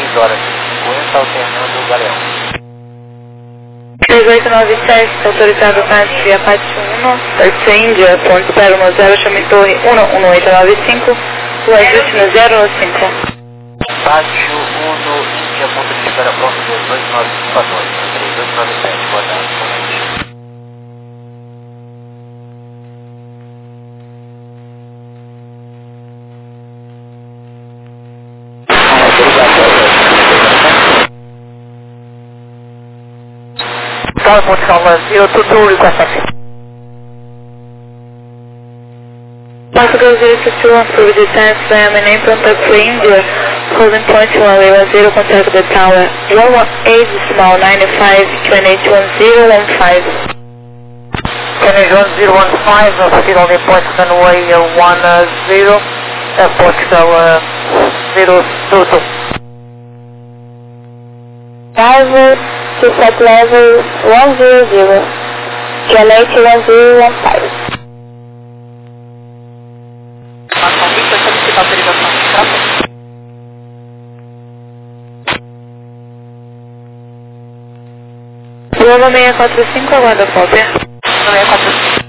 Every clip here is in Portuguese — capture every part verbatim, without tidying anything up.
três horas e cinquenta, alternando o Galeão. três oito nove sete, autorizado táxi via Pátio um, Táxi Índia, ponto zero um zero, chame Torre um um oito nove cinco, Rua Justina zero um cinco. Pátio um, Índia, ponto de espera pronto, dois oito nove cinco quatorze, três oito nove sete, boa tarde, comente. Ponto Calma zero two two, request taxi. Portugal zero two two, approved the taxi via my name, contact for India, holding point one one zero, contact the tower, one one eight decimal nine five two eight one zero one five. two eight one zero one five, still on the point runway one zero, uh, Portugal uh, zero two two. Driver to set level one zero zero, Q eight one zero one five. Informação vinte, vai solicitar autorização de tráfego. Bravo seis quatro cinco, aguarda cópia. seis quatro cinco.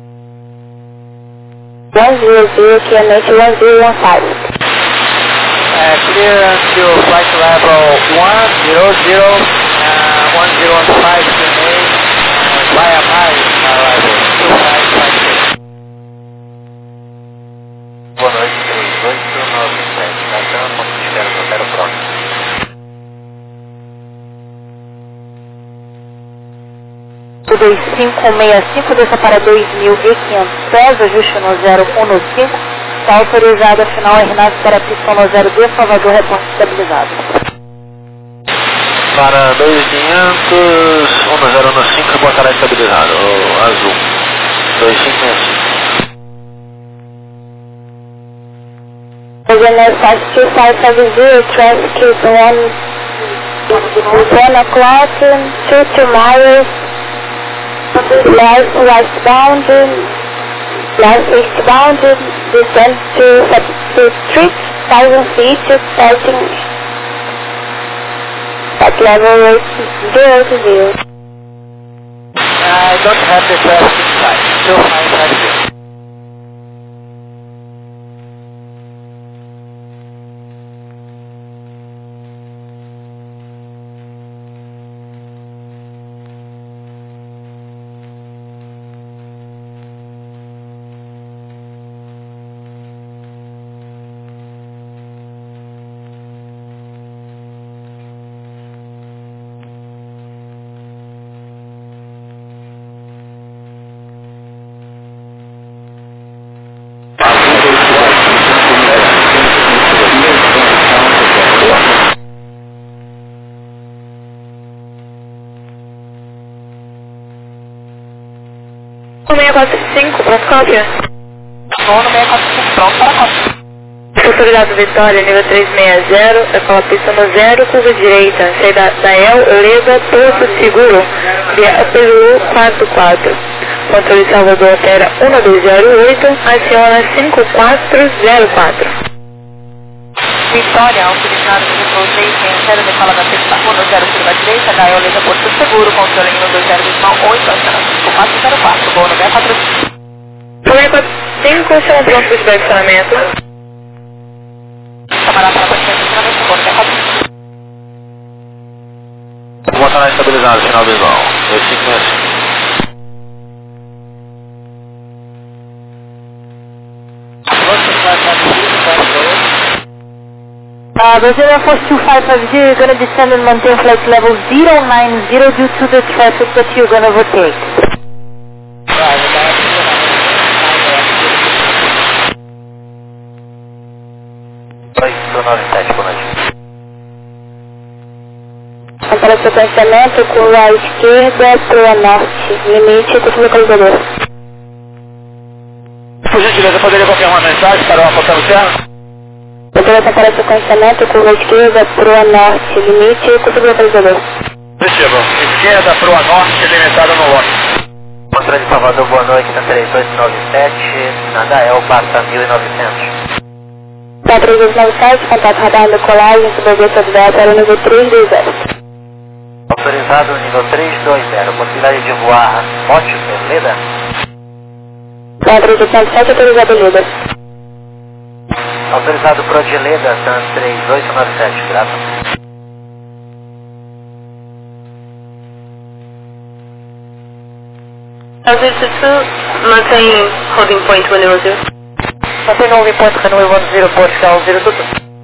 one zero zero, Q eight one zero one five. Uh, clear to flight level one zero zero, uh, one zero one five to May, uh, via Mai, arrival two five five six. Boa noite, três oito nove sete, Natan, ponto de espera do hotel próximo. dois cinco seis cinco, desça para dois mil e quinhentos pés, ajuste no zero um no cinco, está autorizado a final R nove para pista no zero de Salvador, reporte estabilizado. Para dois mil e quinhentos, um zero um cinco, reportará estabilizado, o azul, dois cinco seis cinco. Again, five two five seven zero, traffic is one, one o'clock, two two miles, last westbound, last eastbound, descend to, to street, thousand feet, starting at level zero to zero. I don't have the traffic inside, two five five zero. seis quatro cinco, pronto, cópia. Sono seis quatro cinco, pronto para cópia. Autoridade Vitória, nível três seis zero, é a pista no zero, curva direita, saída da El, Leda, Porto Seguro, via A P U quatro quatro. Controle Salvador, opera um dois zero oito, aciona cinco quatro zero quatro. Vitória, autorizado no voo seis seis zero, decola da pista um zero curva direita, da El, Leda, Porto Seguro, controle um dois zero oito, aciona cinco quatro zero quatro, voo no seis quatro cinco. seis quatro cinco, estão prontos para o estacionamento. Camarada para baixar o estacionamento, voo no seis quatro cinco. Vou botar na estabilizada, final visual, dois cinco seis cinco. Uh, Brazil Air Force two five five zero, you're going to descend and maintain flight level zero nine zero due to the traffic that you're going to overtake. oito nove sete, boa noite. Para o sequenciamento, curva à esquerda para o norte, limite com o localizador. Por gentileza, poderia confirmar uma mensagem para o Afonso Luciano? Autorização para o sequenciamento, curva à esquerda para o norte, limite com o localizador. Positivo, esquerda para o norte, limitado no lote. Controle de Salvador, boa noite, três oito nove sete, Nadael, passa mil e novecentos. quatro dois nove sete, contato radar da colagem, sobrevivência de Delta, nível três dois zero. Autorizado nível três dois zero, possibilidade de voar Mote Leda? quatro dois nove sete, autorizado Leda. Autorizado Pro de Leda, TAN três oito nove sete, grato. Altitude two, mantém holding point one zero zero. Mantém holding point runway one zero, Portugal zero two.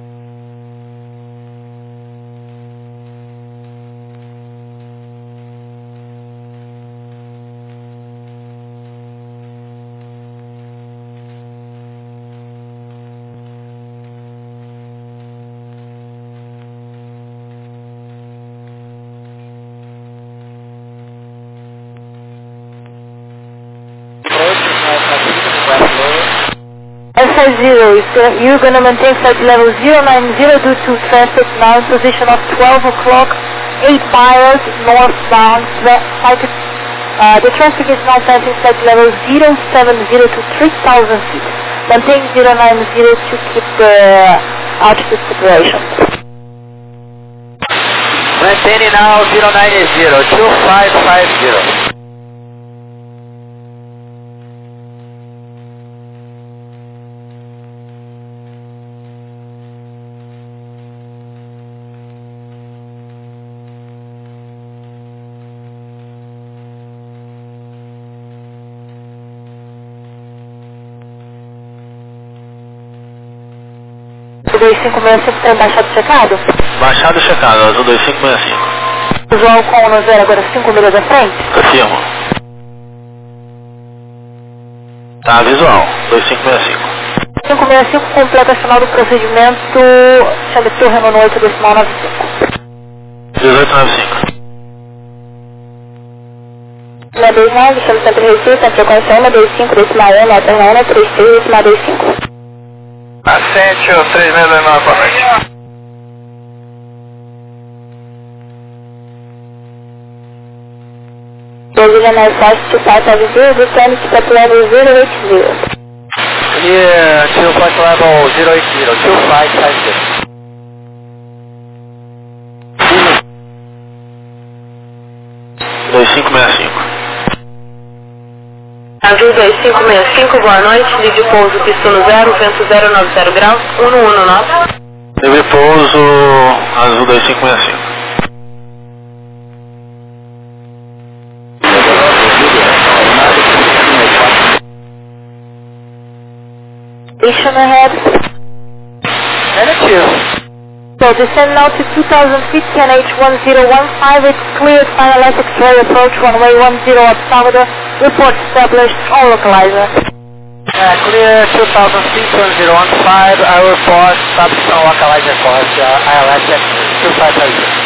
Alpha zero, is, uh, you're going to maintain flight level zero nine zero due to traffic now in position of twelve o'clock, eight miles northbound. Flight, uh, the traffic is now passing flight level zero seven zero to three thousand feet. Maintain zero nine zero to keep the altitude separation. Maintaining now zero nine zero, two five five zero. dois cinco seis cinco tem baixado checado? Baixado checado, azul dois cinco seis cinco. Visual com no zero agora cinco milhas à frente? Confirmo. Tá, visual, dois cinco seis cinco. cinco seis cinco completa final do procedimento, chame torre no oito decimal nove cinco. dezoito nove cinco. um dois nove, chame sempre Recife, a frequência um dois cinco decimal um, nota um três três decimal dois cinco. Assente o três seis dois nove, boa noite. Brasília mais fácil de Pata Viseu, do Trânsito para level zero oito zero. Clear to flight level zero eight zero, two five five zero. dois cinco seis cinco. Azul dois cinco seis cinco, boa noite, livre pouso, pisto no zero, vento zero nove zero graus, um um nove. Livre pouso, azul dois cinco seis cinco. Station ahead. Negative. So descend now to two thousand feet, K N H one zero one five, it's cleared, final Essex Ray approach, runway one zero at Salvador, report established, all localizer. Uh, clear two thousand feet, one zero one five, I report substation localizer course, uh, I L S two five five zero.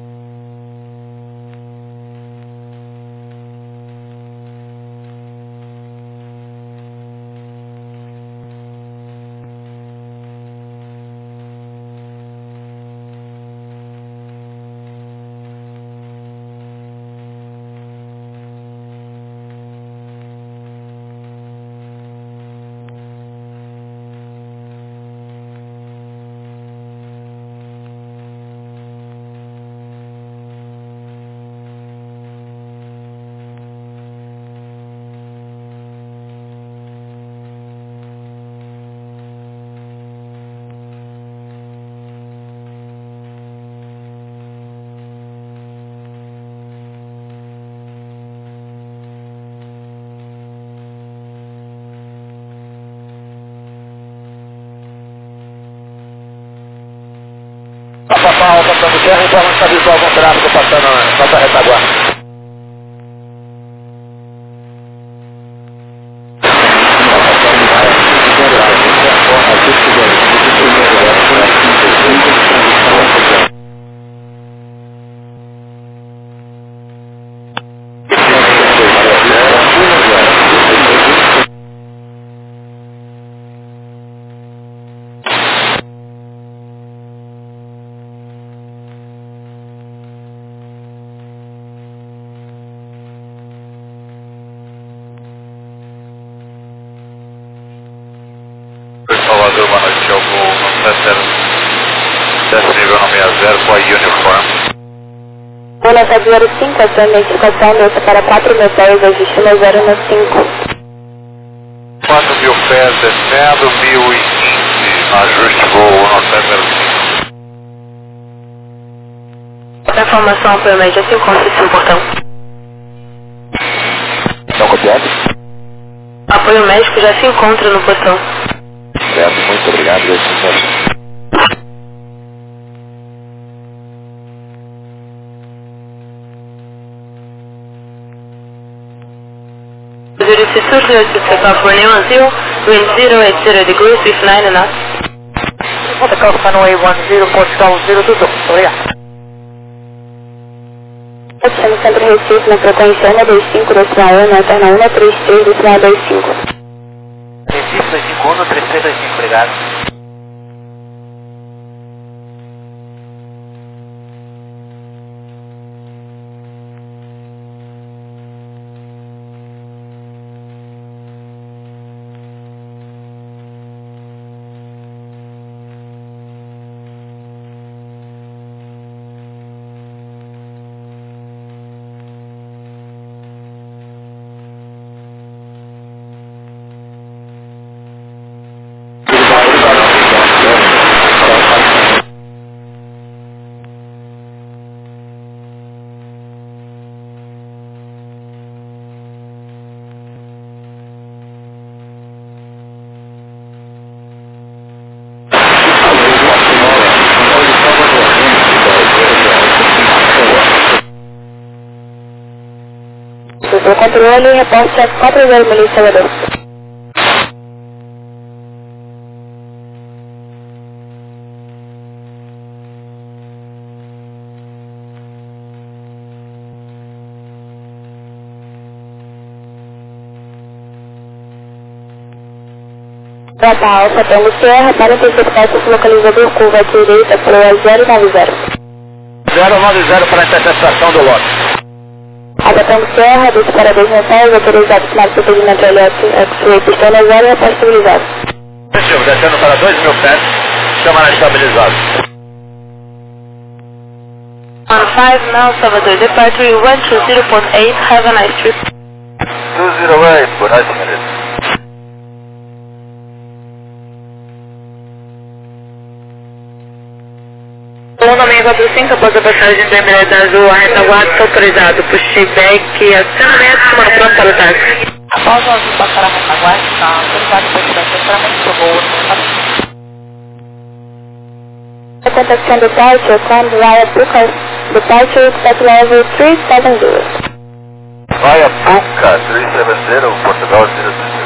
Papapá, passando terra, informa que está visual com tráfego passando na sua retaguarda. Salvador, boa noite, é o voo Desce nível no sessenta, foi uniform. O nota zero cinco, acione a indicação desça para quatro mil pés, ajuste no zero no cinco. quatro mil pés descendo, mil e quinze, ajuste voo no zero cinco. A informação apoio média se encontra em seu portão. Não copiado? Apoio médico já se encontra no portão. Certo, muito obrigado, Deus te zero six two zero six California one zero, wind zero eight zero degrees with nine knots. Portugal Runway one zero, Portugal zero two two. Obrigado. Oceano Centro Recife na frequência um dois cinco, decimal um, na alterna um três três, decimal dois cinco. Recife dois cinco um, três três dois cinco, obrigado. O controle reporte sete quatro zero milícia Salvador. Nota Alfa, Tango Sierra, para interceptar esse localizador curva à direita, pelo zero nove zero. zero nove zero para a interceptação do lote. A Tango Serra, dos para dois mensais, autorizados para o procedimento L S X-Ray, pistão zero e apostabilizado. Positivo, descendo para dois mil pés, câmara estabilizada. On five now, Salvador, departure one two zero point eight, have a nice trip. two zero eight, boa noite, senhorita. O nome quatro cinco, após a passagem da Emirates Azul, a retaguarda está autorizado. Puxei back a cem metros, mano, pronto para o táxi. Após o azul passar a retaguarda, está autorizado para o extremamente do voo. A contação do departure, come via Bucas, departure at level three seven zero. Vai a Puca, três sete zero, Portugal zero zero.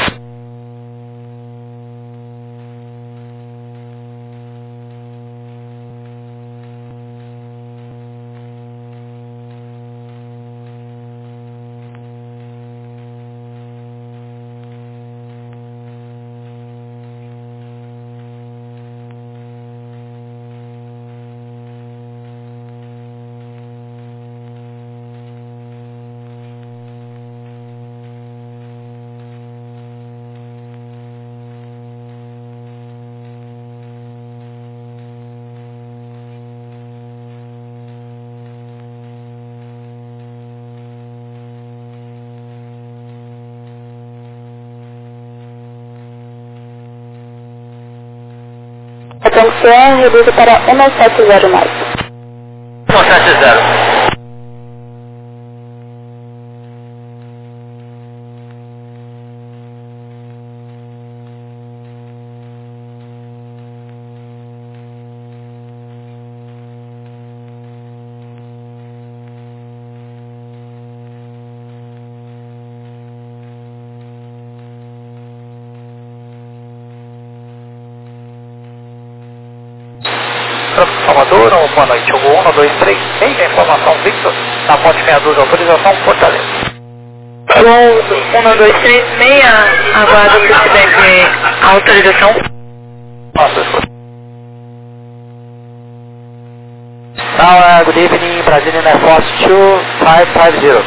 A Tango Serra reduz para um sete zero mais. um sete zero. Salvador, boa noite, Hugo um dois três seis, a informação Victor, na ponte sessenta e dois, autorização Fortaleza. um dois três seis, aguarda o presidente, autorização. Nossa, now, uh, good evening, Brazilian Air Force two five five zero.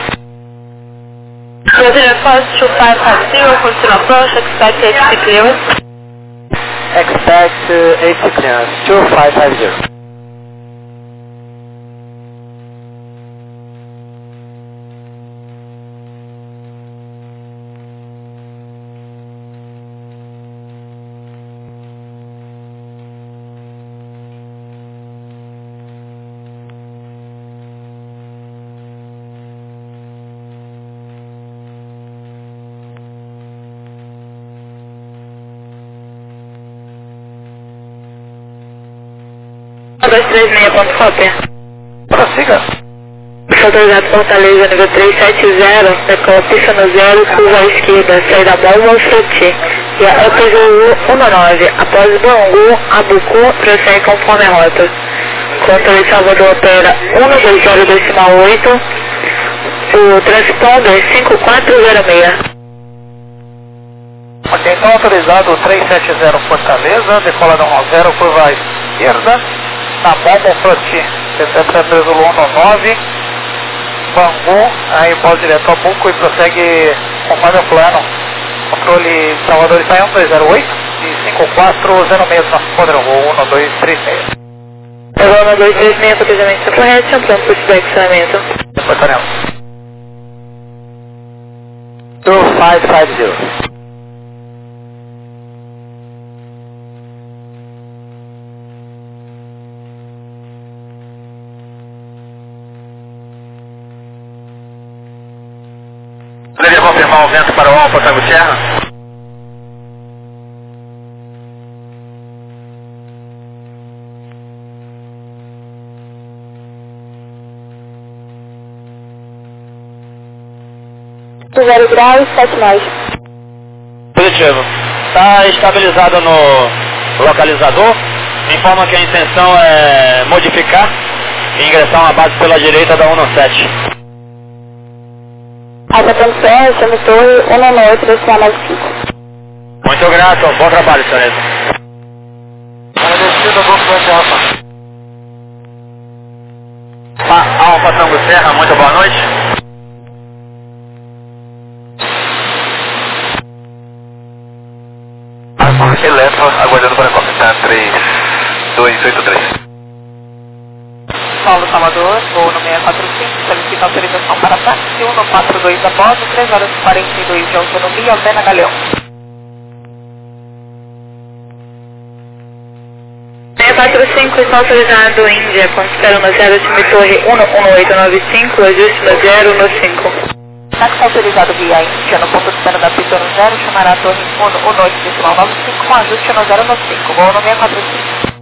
Brazilian Air Force two five five zero, continue approach, expect H C clearance. Expect taxi eight clearance two five five zero. dois três seis ponto cópia. Prossiga. Autorizado Fortaleza, nível trezentos e setenta, decola pista no zero, curva à esquerda, saída Balma ao Fruti, e a Upper dezenove, após Bangu, Abucu, prossegue conforme a rota. Controle Salvador opera um dois zero decimal oito, o transponder cinco quatro zero seis. Ok, então autorizado trezentos e setenta Fortaleza, decola da um zero, curva à esquerda, na Balma Fruti, P Zulu um nove, Bangu, aí pode direto ao Buco e prossegue conforme o plano. Controle Salvador está um dois zero oito e cinco quatro zero seis, transponder um dois três seis. Agora um dois três seis, cotejamento correto, pronto para o direcionamento. Departamento. two five five zero. Poderia confirmar o vento para o Alfa Tango Serra? zero graus, sete mais. Positivo. Está estabilizado no localizador. Informa que a intenção é modificar e ingressar uma base pela direita da um sete. Alta Tango Serra, chame torre um oito, decimal mais cinco. Muito grato. Bom trabalho, senhores. Agradecido, Golfo Grande Alfa. Alfa Tango Serra, muito boa noite. Eletro, aguardando para começar três dois oito três. Paulo Salvador, voo no seis quatro cinco, solicita autorização para táxi um quatro dois a bordo, três horas e quarenta e dois de autonomia, Alpena Galeão. seis quatro cinco, está autorizado Índia, considera no zero, time torre um um oito nove cinco, ajuste no zero no cinco. Táxi autorizado via Índia, no ponto de espera da pista no zero, chamará a torre um um oito decimal nove cinco, com ajuste no zero no cinco, voo no seis quatro cinco.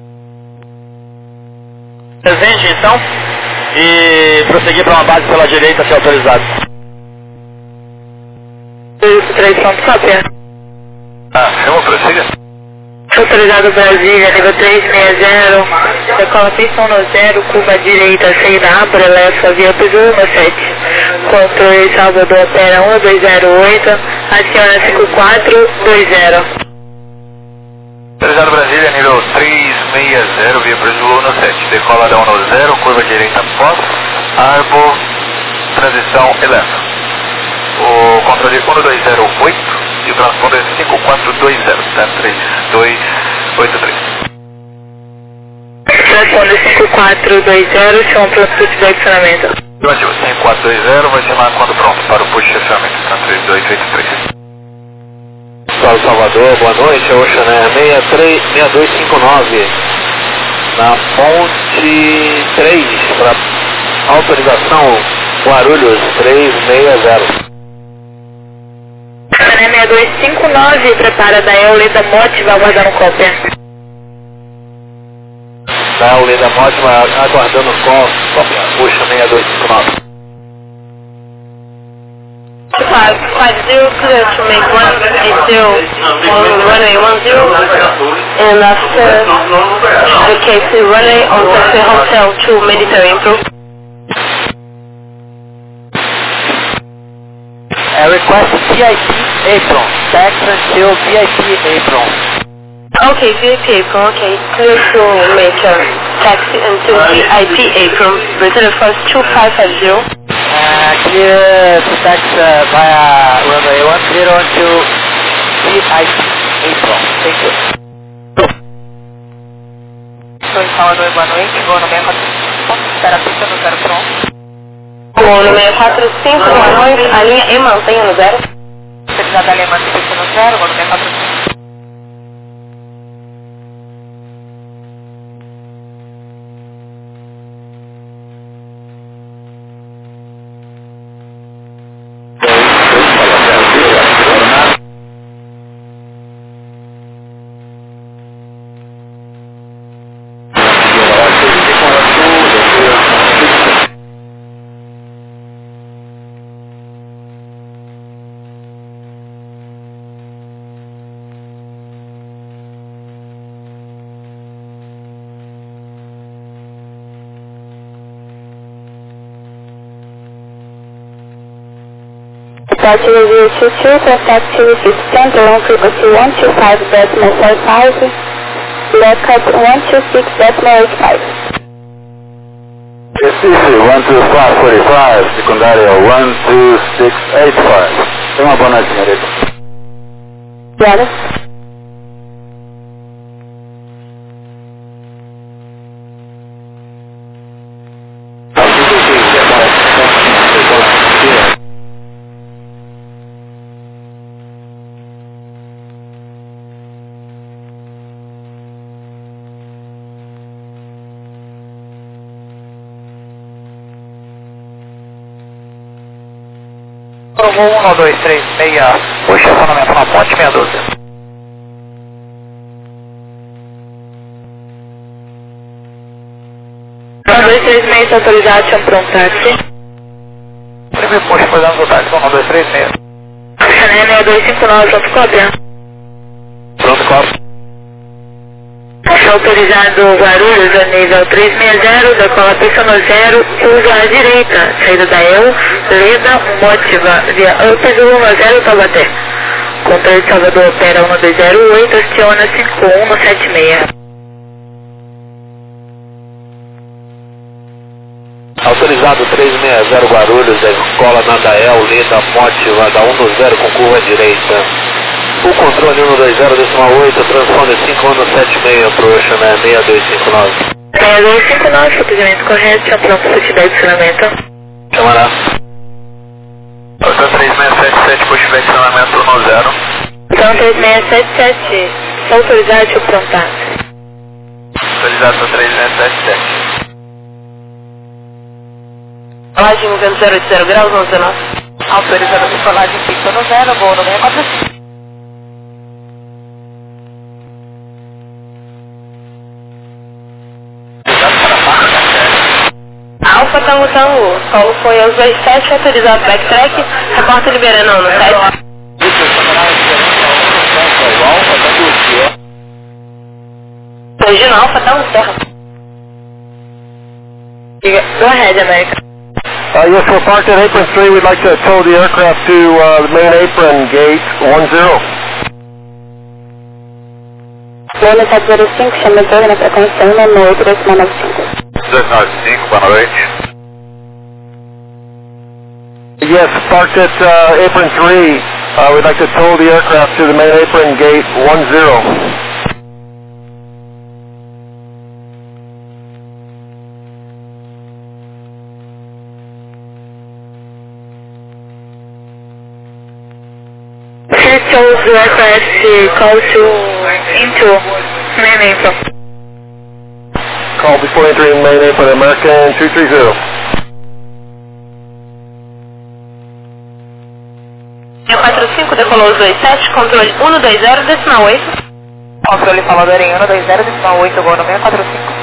Presente, então, e prosseguir para uma base pela direita, se autorizado. três ponto cópia. Ah, chama, prossiga. Autorizado Brasília, nível trezentos e sessenta, decola pista no zero, curva à direita, saída Abra, leva via P Zulu um sete. Controle Salvador opera um dois zero oito, aciona cinco quatro dois zero. Autorizado Brasília, nível trezentos e sessenta, via Brasil um sete. Decola da um zero, curva direita pós, Arbo, transição elétrica. O controle um dois zero oito e o transponder cinco quatro dois zero, tá? três dois oito três. Transponder cinco quatro dois zero, chama pronto para o direcionamento. Afirmativo, cinco quatro dois zero, vai chamar quando pronto para o push de acionamento, tá? três dois oito três. Paulo Salvador, boa noite, é Ocean Air seis dois cinco nove, na ponte três, para autorização Guarulhos três seis zero. seis dois cinco nove, prepara da Euleda Mote, vai aguardando cópia. Da Euleda Mote, vai aguardando cópia, Ocean seis dois cinco nove. five five zero, clear to make one eight zero on runway one zero, and after the K C runway on Taxi Hotel to Military Improve. I request V I P apron, tax until V I P apron. Okay, V I P apron, okay, clear to make a taxi until V I P apron, return first two five five zero. Uh, clear to tax uh, via runway one zero to V I P apron. Thank you. Salvador, boa noite, vou no seis quatro cinco, espera a pista no zero pronto. Vou no seis quatro cinco, boa noite, a linha E mantenha no zero. Utilizada alemã de pista no zero, vou no seis quatro cinco. Departure zero two two, contact Chile Fifth Center on frequency one two five decimal four five, backup one two six decimal eight five. Recife, one two five four five, secundária one two six eight five. Tenha uma boa noite, senhorita. Obrigada. Voo um dois três seis, o estacionamento na ponte meia dúzia. um dois três seis, autorizado, pronto, táxi. Primeiro posto, fazendo o táxi, um dois três seis. Xané seis dois cinco nove, pronto, cópia. Pronto, cópia. Autorizado Guarulhos, a nível trezentos e sessenta, decola pista no zero, usa a direita, saída da E U, Leda, Mótiva, via Upes um zero Taubaté. Controle de Salvador opera um dois zero oito, aciona cinco um no sete seis. Autorizado trezentos e sessenta Guarulhos, da escola Nandael, Leda, Mótiva, da um zero com curva à direita. O controle um dois zero decimal oito, transponder cinco um no sete seis, para o Xané seis dois cinco nove. seis dois cinco nove, procedimento correto, já pronto para te dar adicionamento. Chamará. Então três seis sete sete, push back adicionamento um zero. Então três seis sete sete, só autorizado e pronto. Autorizado três seis sete sete. Colagem vento zero oito zero graus, onze nove. Autorizado de colagem fixa no zero, voo no seis quatro cinco. Alfa Tango Tango, Paulo foi aos dois sete, autorizado backtrack, reporta liberando no sete. Original Alfa Tango Serra. Go ahead, America. Uh, yes, we're parked at apron three. We'd like to tow the aircraft to uh, the main apron, gate one zero. Lona sete zero cinco, chama de na frequência um nove oito dois nove cinco. dois nove cinco, boa noite. Yes, parked at uh, apron three. Uh, we'd like to tow the aircraft to the main apron, gate one zero. Please tow the aircraft call to into main apron. Call before entering main apron, American two three zero. seis quatro cinco, decolou os dois sete, controle um dois zero, decimal oito. Controle Salvador em um dois zero, decimal oito, voo no seis quatro cinco.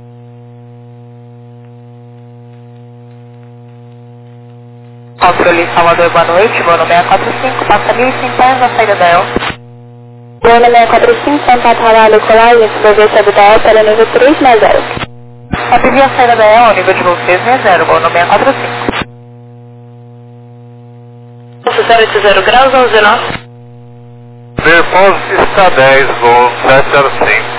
Controle Salvador, boa noite, voo no seis quatro cinco, passa mil e cinquenta na saída da E L. Voo no seis quatro cinco, contato radar colagem, supervisão da E L para nível três seis zero. Atendi a saída da E L, nível de voo três seis zero, voo no seis quatro cinco. zero oito zero graus, onze nove. Verpose está dez, voo sete zero cinco.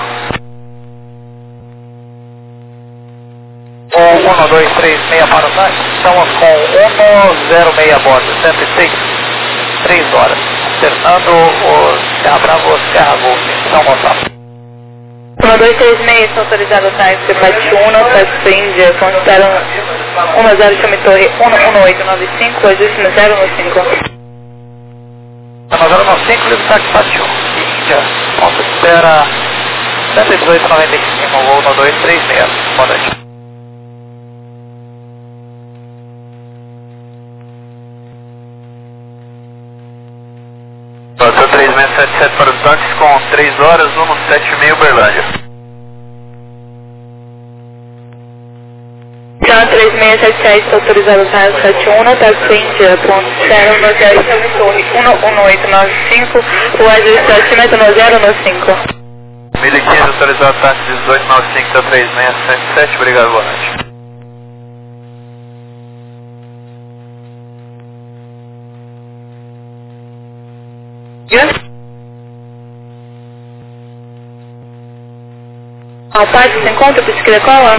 um dois três seis para o táxi, estamos com um zero seis a bordo, cento e seis, três horas. Fernando, o Serra Bravo, Serra Golf, São Gonçalo. um um dois três seis, autorizado táxi Pati uno, táxi Índia, considero um zero, chame torre um um oito nove cinco, ajuste no zero um cinco. No zero um cinco, livre táxi Pati um, Índia, ponto espera cento e dezoito noventa e cinco, voo no dois três seis, boa noite. Passou três seis sete sete para os táxis com três horas, rumo sete e meia Uberlândia. Então, três seis sete sete, autorizado táxi Pati um, táxi Índia, ponto zero no zero, chame torre um um oito nove cinco, o ajuste acima no zero um cinco. mil e quinze, autorizado táxi dezoito noventa e cinco, três seis sete sete, obrigado, boa noite. Alpate, se encontra, bicicleta cola?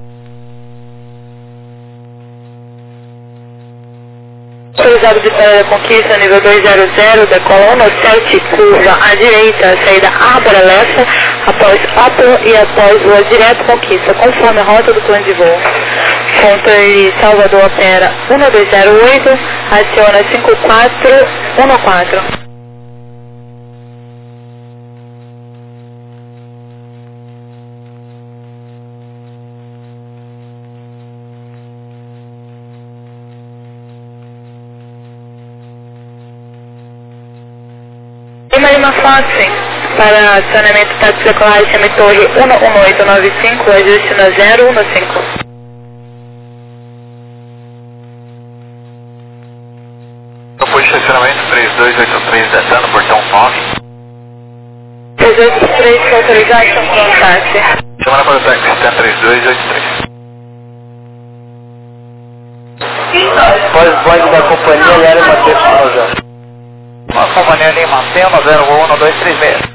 Autorizado de Praia da Conquista, nível dois zero zero, decola um sete, curva à direita, saída Árbora Lessa, após Apple e após rua direto Conquista, conforme a rota do plano de voo. Controle Salvador opera um dois zero oito, aciona cinco quatro um quatro. Lima Lima Foxy, para acionamento táxi decolar, chame torre um um oito nove cinco, ajuste no zero um cinco. Campo de estacionamento três dois oito três, descendo, portão nove. três dois oito três, autorizado, chama para o táxi. Chamada para o táxi, está três dois oito três. Pós-blog da companhia Lério Matheus Souza. Uma companhia Lima Pena zero um dois três seis.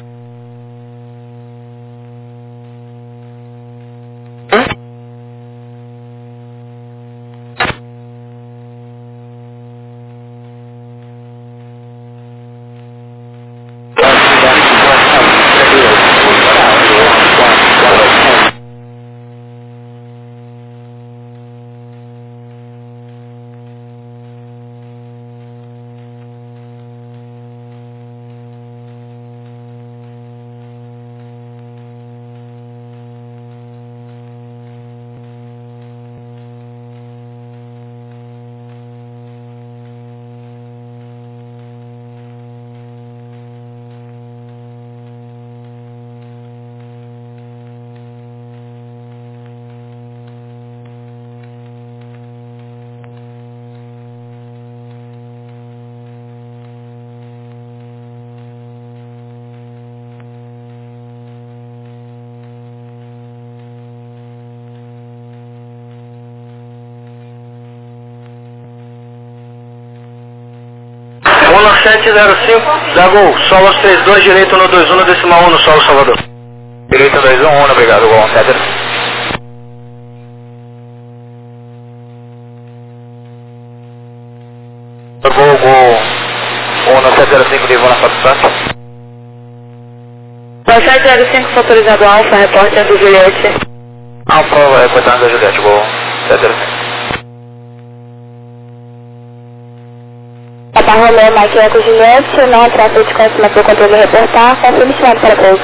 um sete zero cinco, da Gol, solo três dois, direito no dois um, no decimal um, no solo Salvador. Direito dois um um, obrigado, Gol, Cedro. Gol, Gol, um sete zero cinco, livro na satisfação. sete zero cinco, autorizado Alfa, repórter do Juliette. Alfa, repórter da Juliette, Gol, sete zero cinco. Papa Romeo, Mike Eco Juliette, não trata de conhecimento do controle de reportar, confirme estimado para pouso.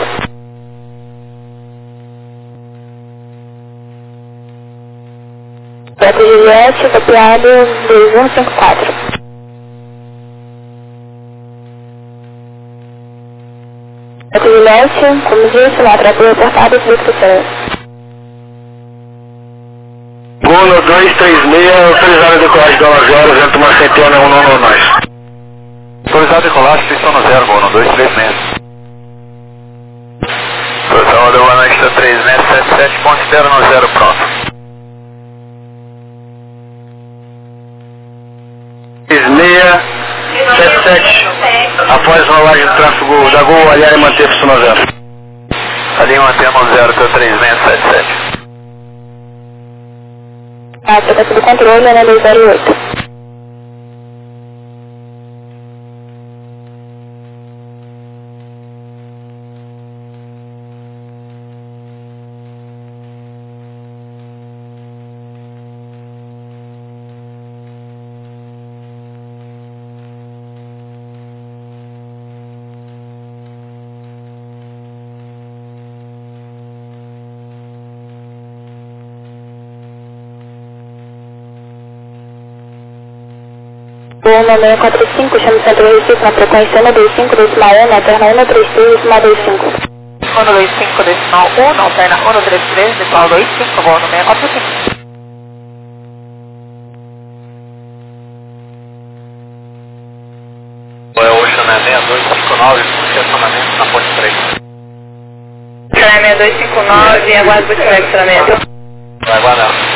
Eco Juliette, copiado dois um cinco quatro. Eco Juliette, como disse, não trata de reportar, descrição. Gol no dois três seis, autorizado a decolagem de onze horas, vento uma centena, um nono nós. Autorizado a decolagem, pistão no zero, Gol no dois três seis. Salvador, boa noite, está três seis sete sete, considera no zero, pronto. três seis sete sete, após rolagem do tráfego da Gol, aliar e manter pistão no zero. Ali mantendo no zero, está três seis sete sete. Ah, está sob controle, né, dois zero oito. voo no seis quatro cinco, chama o centro do Recife na frequência um dois cinco, decimal um, alterna um três três, decimal dois cinco. um dois cinco, decimal um, alterna um três três, decimal dois cinco, voo no seis quatro cinco. É o Ocean seis dois cinco nove, estacionamento na ponte três. seis dois cinco nove, aguardo por estacionamento. Vai aguardar.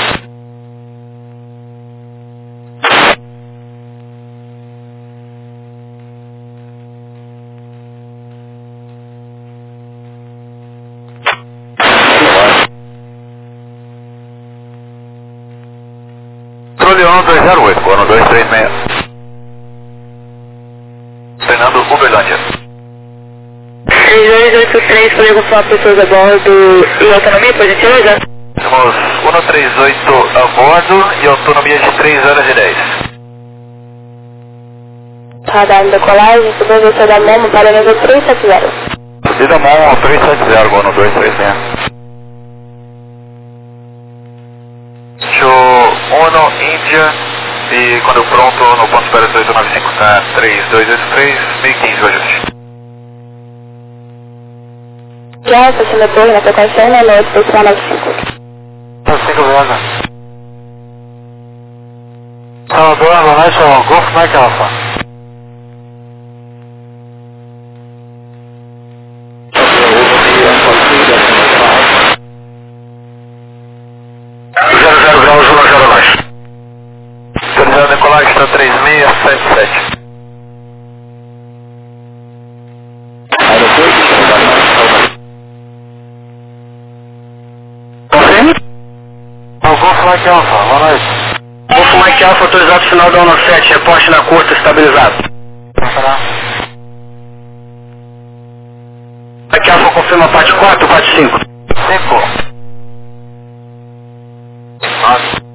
Controle um dois zero oito, ano dois três seis. Fernando Uberlândia. três dois oito três, poderia confirmar pessoas a bordo e autonomia, por gentileza? Temos um três oito a bordo e autonomia de três horas e dez. Radar de decolagem, subindo você da Momo para nível três sete zero. Subida Momo três sete zero, ano dois três seis. Show Uno Índia e quando pronto no ponto zero oito nove cinco, tá? três dois oito três, mil e quinze o ajuste. Já, estaciona torre na frequência um oito, decimal nove cinco. nove cinco, beleza. Salvador, boa noite, é o Golf Mike Alpha. zero zero graus, um zero nós. Autorizado a decolagem está três seis sete sete. O Golf Mike Alpha, boa noite. Golf Mike Alpha, autorizado final da um sete, reporte na curta, estabilizado. Mike Alpha confirma parte quatro, parte cinco. cinco. nove.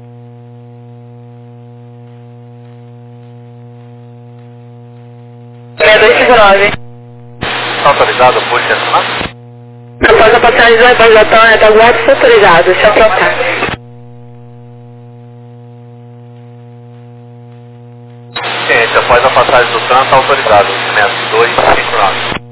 seis dois cinco nove. Autorizado, puxa essa. Após a passagem do Rebajatão, é da guarda autorizado, se aprontar. Gente, após a passagem do trânsito, autorizado, cimento dois cinco nove.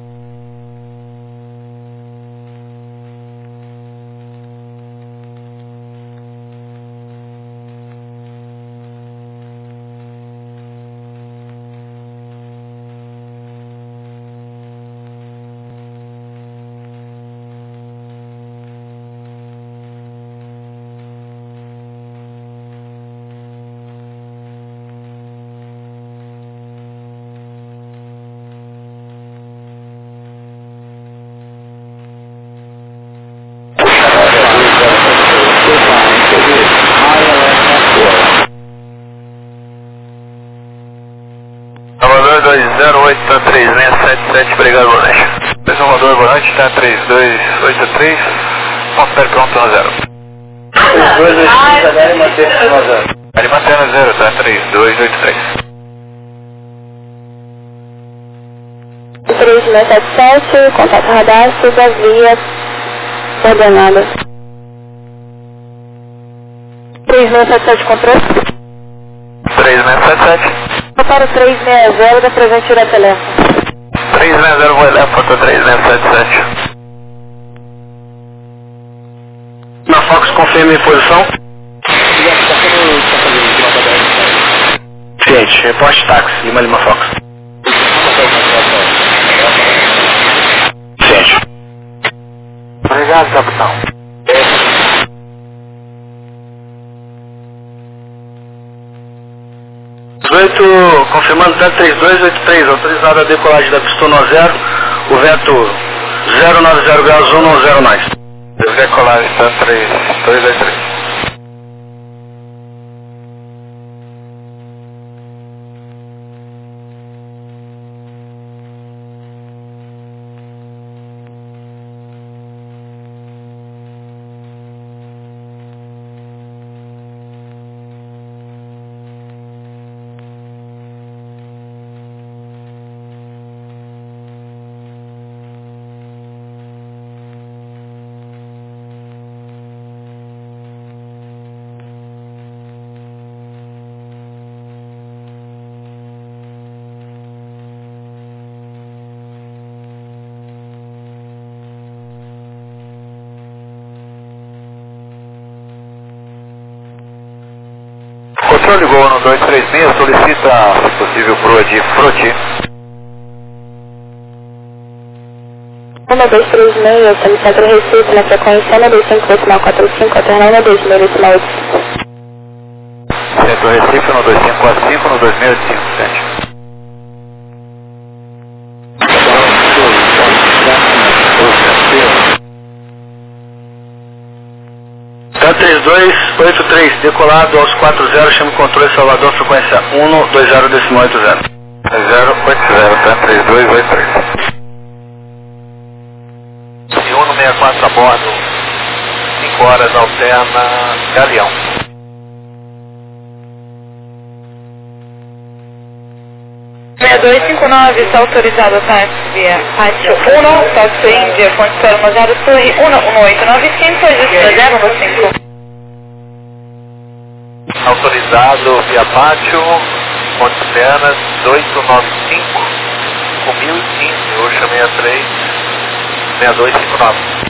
Salvador dois zero oito três seis sete sete, obrigado, boa noite. Salvador, boa noite, tá três dois oito três, ponto zero pronto no zero. três dois oito três, Adélio Matheus no zero. Ali mantendo zero, tá três dois oito três. três seis sete sete, contato radar, siga a via coordenada. três seis sete sete, controle. três seis sete sete. Para o três seis zero da presente direto telefone. três seis zero, vou elevar para três seis sete sete. Na Fox, confirme posição. Ciente, reporte táxi, Lima Lima Fox. Ciente. Obrigado, capitão. dezoito, confirmando zero três dois oito três, autorizado a decolagem da pistona a zero, o vento zero nove zero graus um zero nós. Decolagem está três dois oito três. Show de gol no dois três seis, solicita, se possível, proa de Froti. um dois três seis, Centro Recife, na frequência um dois cinco, decimal quatro cinco, alternando um dois mil, decimal oito cinco. Centro Recife no dois cinco quatro cinco, no dois mil oitocentos e cinquenta e sete. Tá três dois oito três, decolado aos quatro zero, chama o controle Salvador, frequência um dois zero, decimal oito zero. zero oito zero, tá três dois oito três. Uno sessenta e quatro a bordo, cinco horas, alterna, Galeão. seis dois cinco nove, está autorizado a táxi via Pátio um, táxi Índia, ponte Esperma zero, Torre um um oito nove cinco, registro zero um cinco. Autorizado via Pátio, ponte Esperma oito nove cinco, cinco mil e quinze, Oxa sessenta e três, seis dois cinco nove.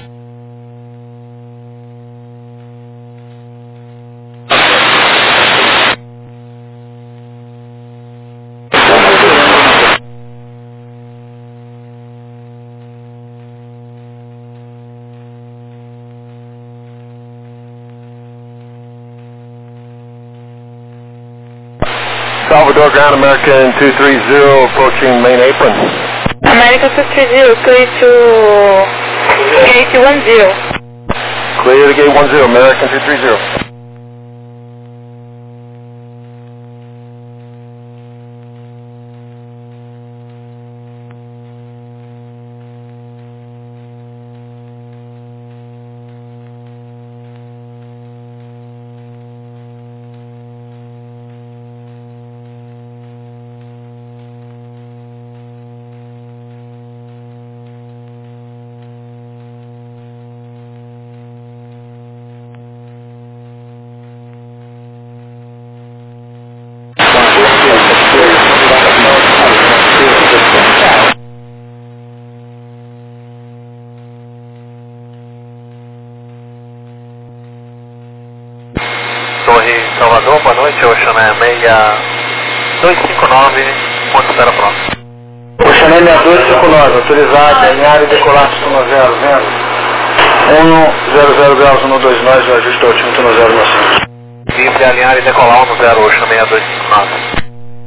Salvador Ground American two three zero, approaching main apron. America two three zero, clear to gate one zero. Clear to gate one zero, American two three zero. Torre Salvador, boa noite, Ocean seis dois cinco nove, ponto zero pronto. Ocean seis dois cinco nove, autorizado, alinhar e decolar no zero, zero. um zero zero graus um dois nove, o ajuste altímetro no zero cinco. Livre, alinhar e decolar no zero, Ocean seis dois cinco nove.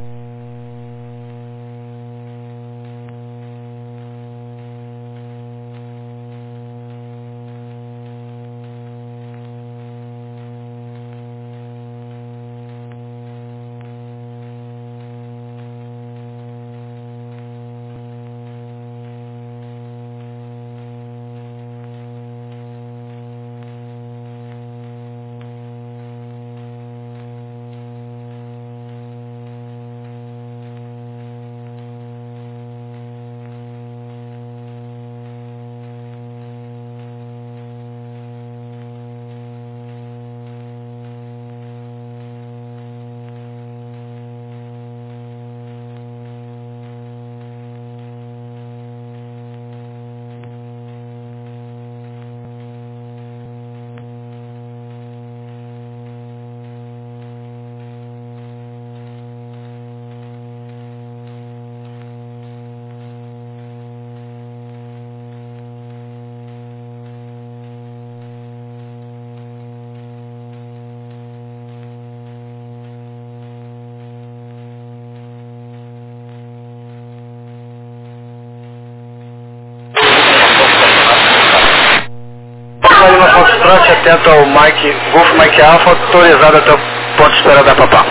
Lima Foxtrot, atento ao Mike, Golf Mike Alpha, autorizado até o ponto de espera da Papá.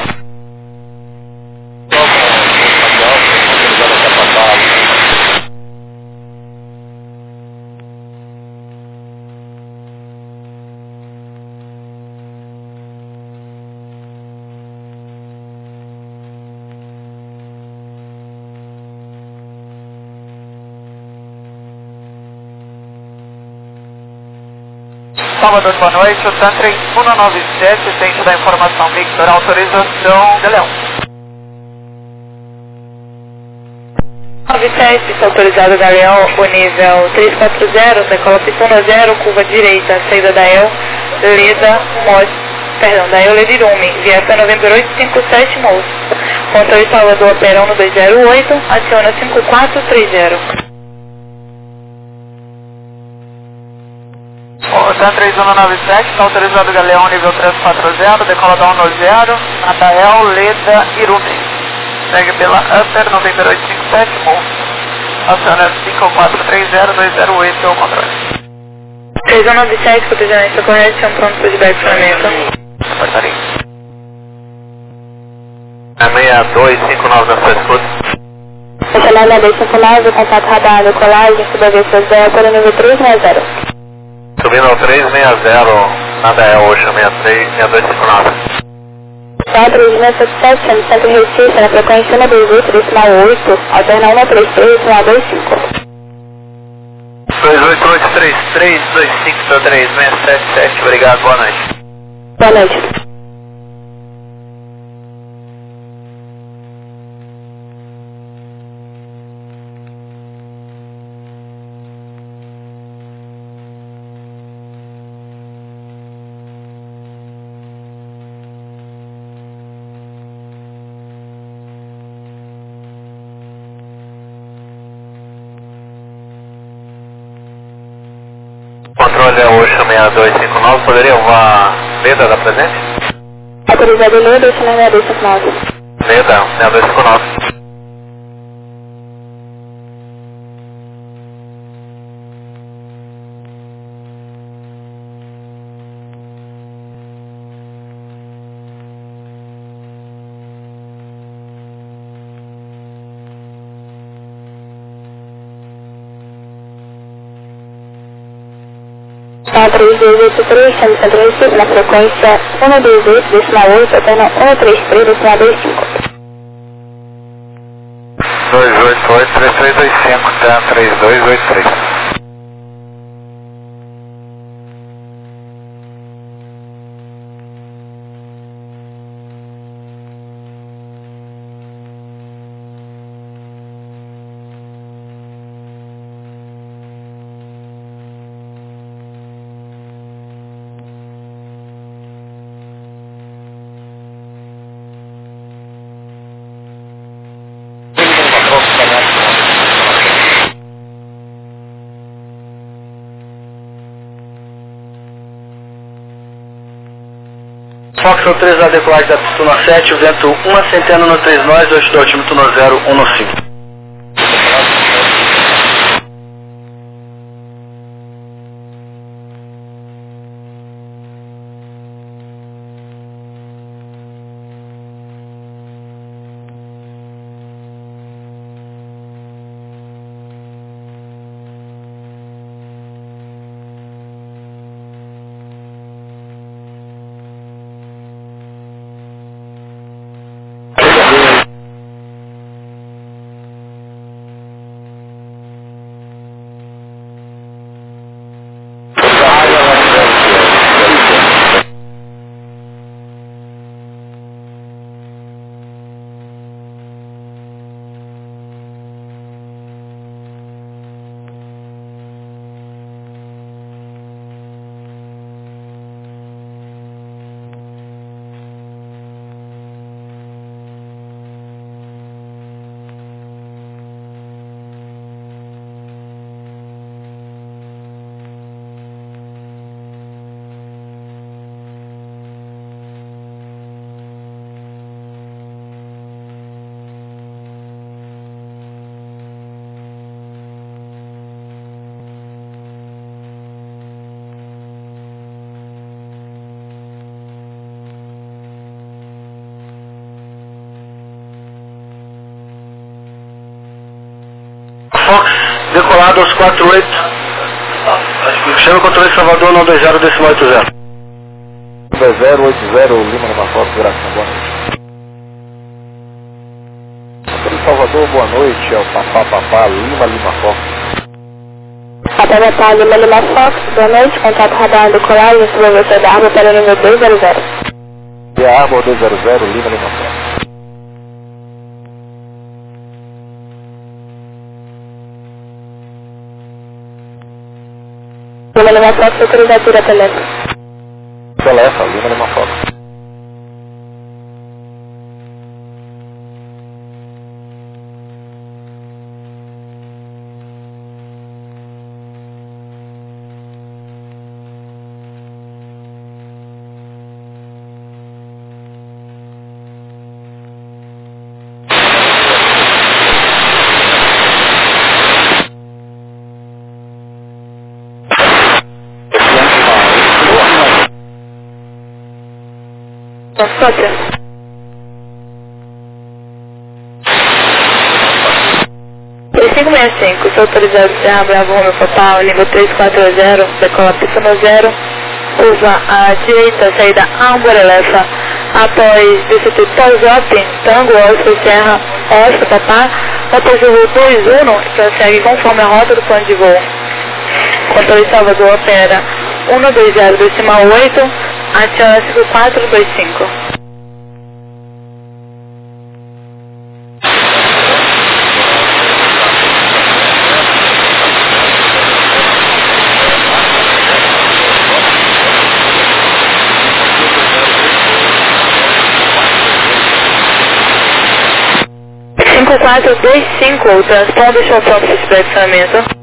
Salvador, boa noite. O Tantra um nove sete, centro da informação Victor, autorização de Leão. nove sete, está autorizado da Leão, o nível três quatro zero, decola pista um zero, curva direita, saída da El, Leda, Mos, perdão, da Euledirume, viação November oito cinco sete Moço. Controle Salvador opera um no dois zero oito, aciona cinco quatro três zero. Tan três um nove sete, está autorizado Galeão nível trezentos e quarenta, decola da um no zero, Natael, Leda, Irume. Segue pela Upper November oito cinco sete Moço. Aciona cinco quatro três zero dois zero oito, é o controle. três um nove sete, protegimento correto, pronto para feedback planeta. Portaria. seis dois cinco nove na sua escuta. Nacional seis dois cinco nove, contato radar do colagem, suba V C zero para o nível três seis zero. Subindo ao três seis zero, nada é hoje, seis três, seis dois cinco nove. quatro seis sete sete, centro Recife, na frequência um dois oito, decimal oito, alterna um três três, decimal dois cinco. dois oito oito três três dois cinco três seis sete sete, obrigado, boa noite. Boa noite. Controle é o seis dois cinco nove, poderia uma Leda da presente? Autorizado Leda, seis dois cinco nove. Leda, seis dois cinco nove. três dois oito três, centro Recife, na frequência um dois oito, decimal oito, alterna um três três, decimal dois cinco. dois oito oito três três dois cinco, Tan três dois oito três. Fox autorizado a decolagem da Pistuna sete, o vento um a centeno no três nós, dois do altímetro no zero, um no cinco. Fox, decolado aos quatro oito. Chama o controle de Salvador, não dois zero, decimal oito zero. dois zero oito zero, Lima Lima Fox, Viração, boa noite. Controle Salvador, boa noite, é o Papá Papá, Lima Lima Fox. Papá Papá, Lima Lima Fox, boa noite, contato radar do colagem, sobre a velocidade da água para o nível dois zero zero. E a Arbor dois zero zero, Lima Lima Fox. Lima Lima Fox, autorizado por telefone. Telefone, Lima Lima Fox. Fox Fox. três cinco seis cinco, sou autorizado Serra Bravo Romeo Total, nível três quatro zero, decola pista no zero, curva à direita, saída Amborelefa, após descer Tauzop, Tango, Oscar, Serra, Oscar, Papá, após o voo dois um, prossegue conforme a rota do plano de voo. Controle Salvador opera um dois zero decimal oito, aciona quatro dois cinco. cinco quatro dois cinco, o transponder deixou o ponto de posicionamento.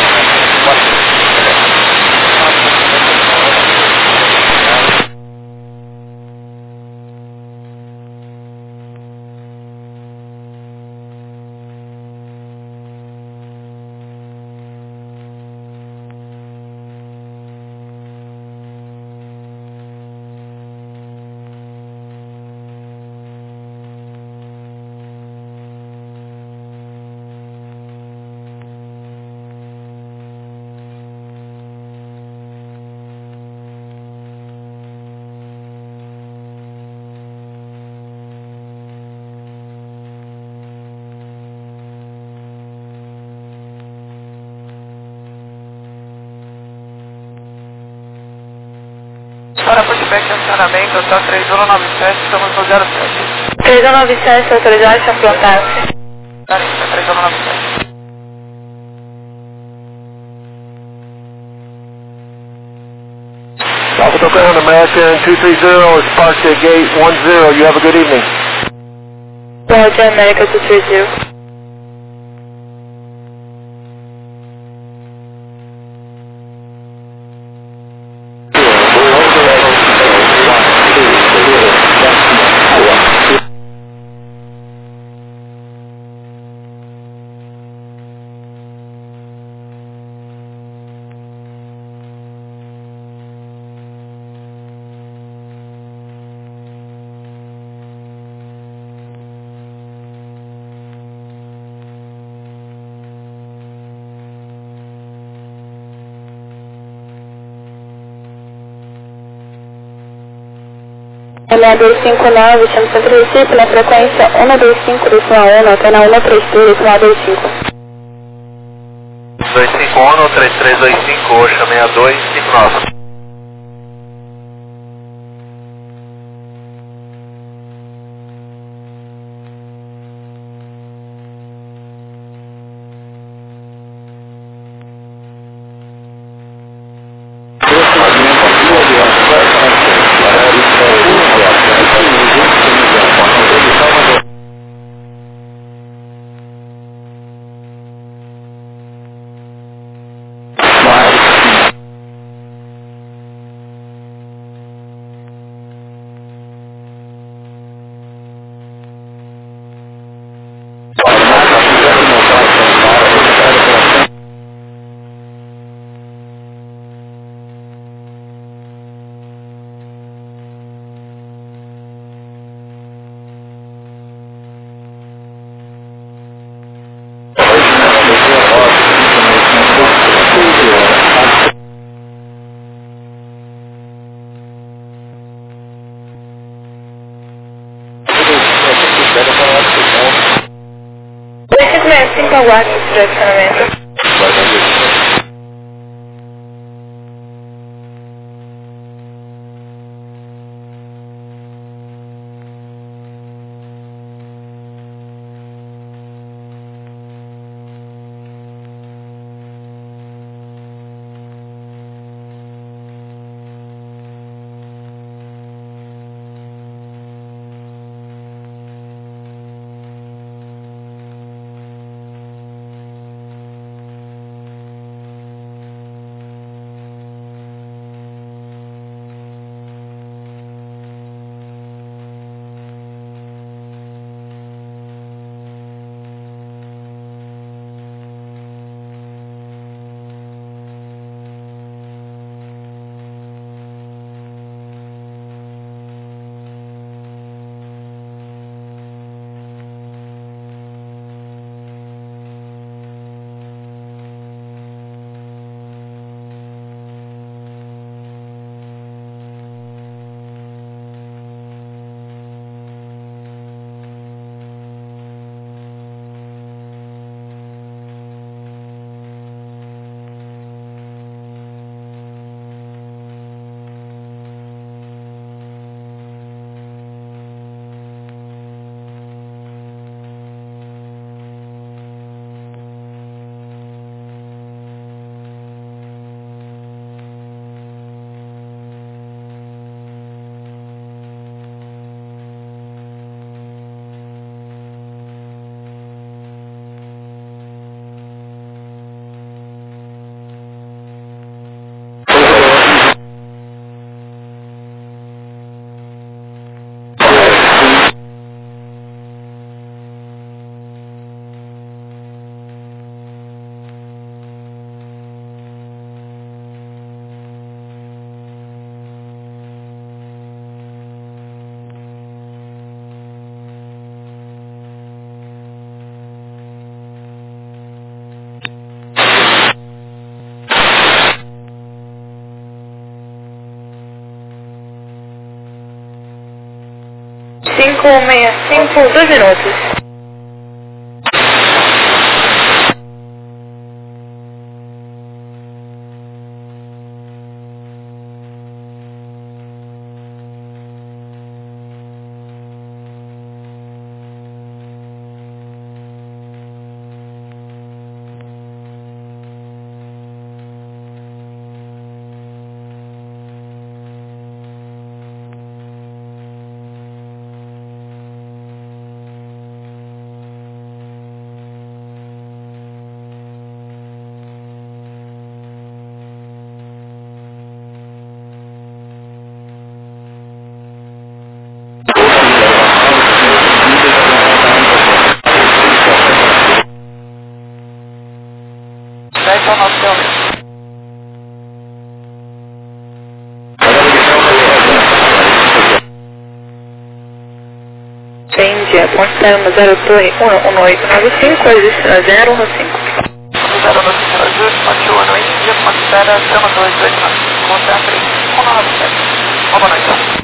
Para pushback de acionamento, hotel três um nove sete, estamos no zero sete. três um nove sete, autorizado, chão plantado. três um nove sete. Alpha Tocan American two three zero is parked at gate one zero. You have a good evening. Roger, America two three zero. M dois cinco nove, chama Centro Recife, na frequência um dois cinco decimal um, canal um três três decimal dois cinco. dois cinco um, três três dois cinco, Oxa seis dois cinco nove. dois cinco seis cinco, aguarde esse direcionamento. cinco seis cinco, dois minutos. Índia, ponte termo zero torre um um oito nove cinco, ajuste zero um cinco. zero um cinco, ajuste, ponte um Índia, ponte terra, trama dois dois nove, contato três um nove sete. Boa noite.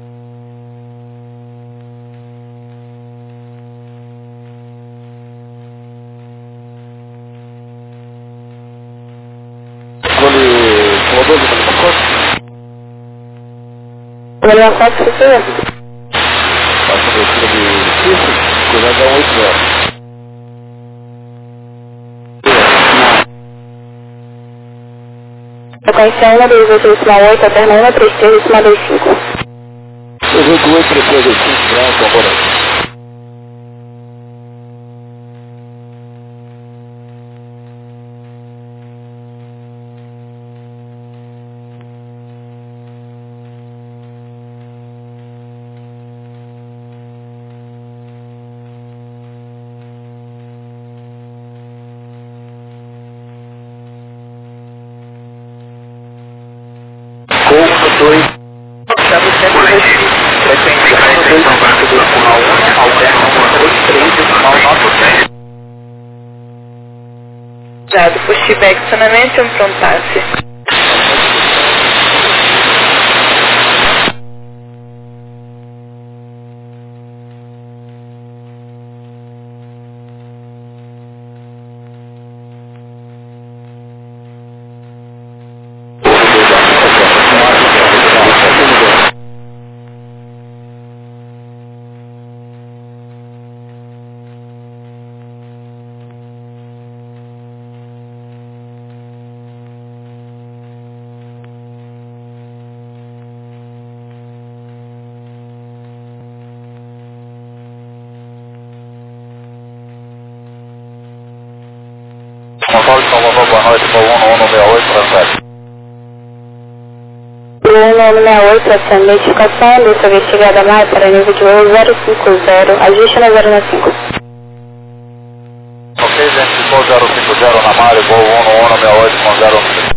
Olha a foto que você Passa a cobertura de Cícero, cuidado da oito zero. Frequência um dois oito decimal oito, alterna um três três decimal dois cinco. dois oito oito, três três dois cinco, pronto, agora. Gol dois, chave cento e dois, frequência um dois oito decimal um, alterna um três três decimal nove sete. Dado pushback estacionamento e um pronto passe. São Paulo de Salvador, boa noite, voo um um seis oito para sete. um nove seis oito, essa notificação dessa investigada mais para nível de voo zero cinco zero, ajuste na zero cinco. Ok, gente, ficou zero cinco zero na Mário, voo um um seis oito com zero cinco.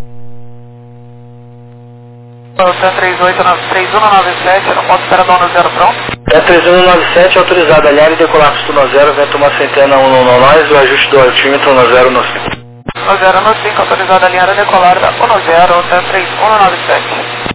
Delta três oito nove três um nove sete, não posso esperar dono zero pronto. É três um nove sete, autorizado, alinhar e decolar pistona zero, vento uma centena um no nós, o ajuste do altímetro no zero no cinco. No zero no cinco, autorizado, alinhar e decolar da um zero, Delta três um nove sete.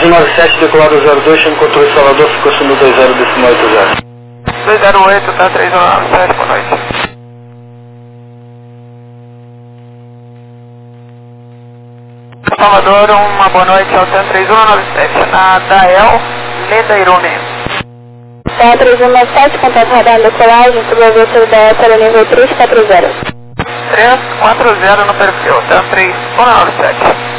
nove sete, decolado zero dois, chama controle Salvador, ficou sendo dois zero, décimo oito zero. dois zero oito, tá três um nove sete, boa noite. Salvador, uma boa noite, Altan três um nove sete, na Dael, Leda Irume. Tá três um nove sete, contato radar decolagem, sobrevoação da para nível três quatro zero. três quatro zero no perfil, Altan três um nove sete.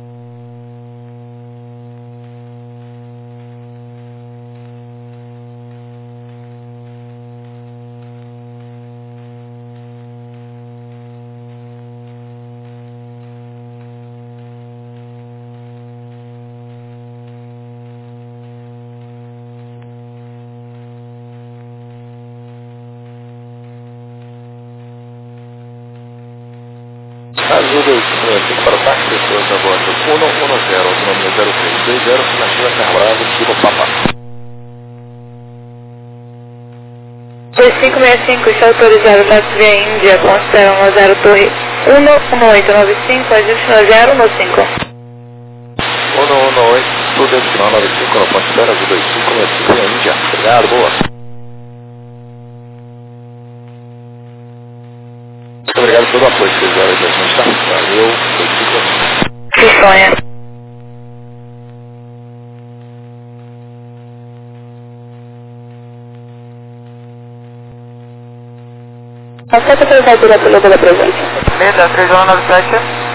Azul dois cinco para o táxi, pessoas a bordo um um zero, autonomia zero três dois zero, estimativa Carvalho, Kilo Papa. dois cinco seis cinco, está autorizado táxi via Índia, considera um zero Torre um um oito nove cinco, ajuste no zero um cinco. um um oito, tudo decimal nove cinco, no considera Azul dois cinco seis cinco via Índia. Obrigado, boa. Muito obrigado pelo apoio, seis horas da gente, tá? Valeu, dois cinco. Que sonha. Aceita a temperatura pela presente. Leda três um nove sete.